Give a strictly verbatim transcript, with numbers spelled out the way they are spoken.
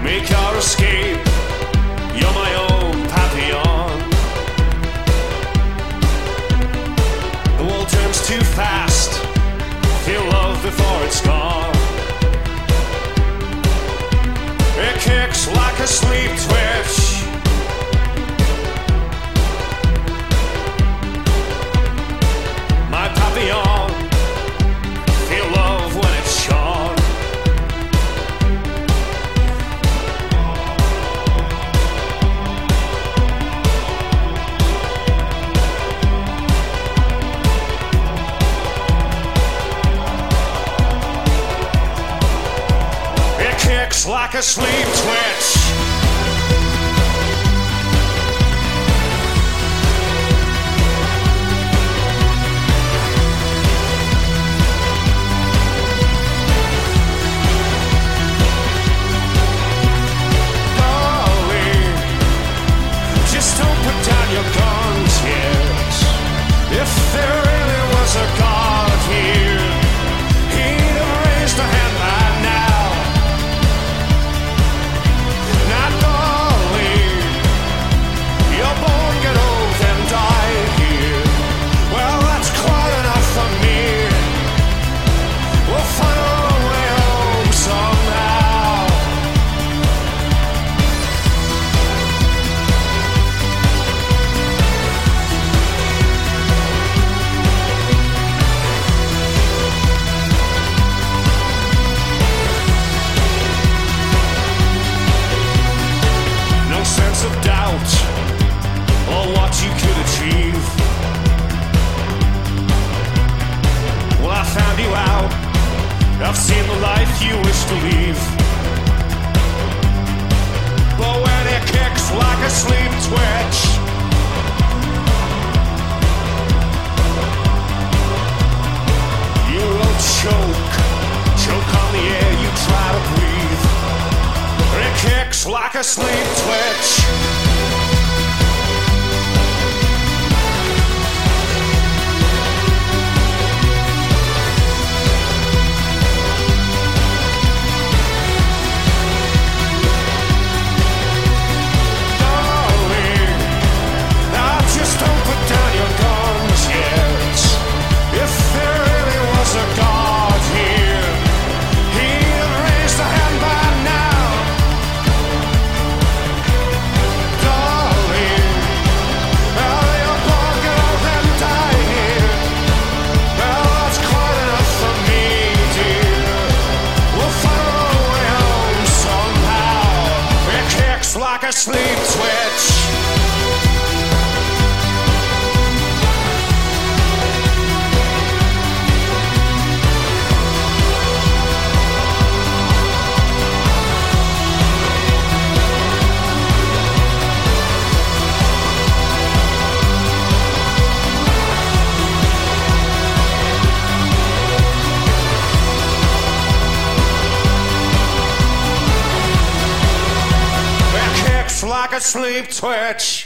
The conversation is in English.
Make your escape, you're my own papillon. The world turns too fast, feel love before it's gone. It kicks like a sleep twitch. My papillon, feel love when it's shone. It kicks like a sleep twitch. Your guns yet. If there really was a God here, he'd have raised a hand by now. Now, darling, you're born, get old, and die here. Well, that's quite enough for me. We'll find our own way home somehow. Sense of doubt or what you could achieve. Well, I found you out. I've seen the life you wish to leave. But when it kicks like a sleep twitch, you will choke, choke on the air you try to breathe. It kicks like a sleep twitch. Darling, now just don't put down your guns yet. If there really was a God here, he'd have raised a hand by now. Like a sleep twitch. Like a sleep twitch.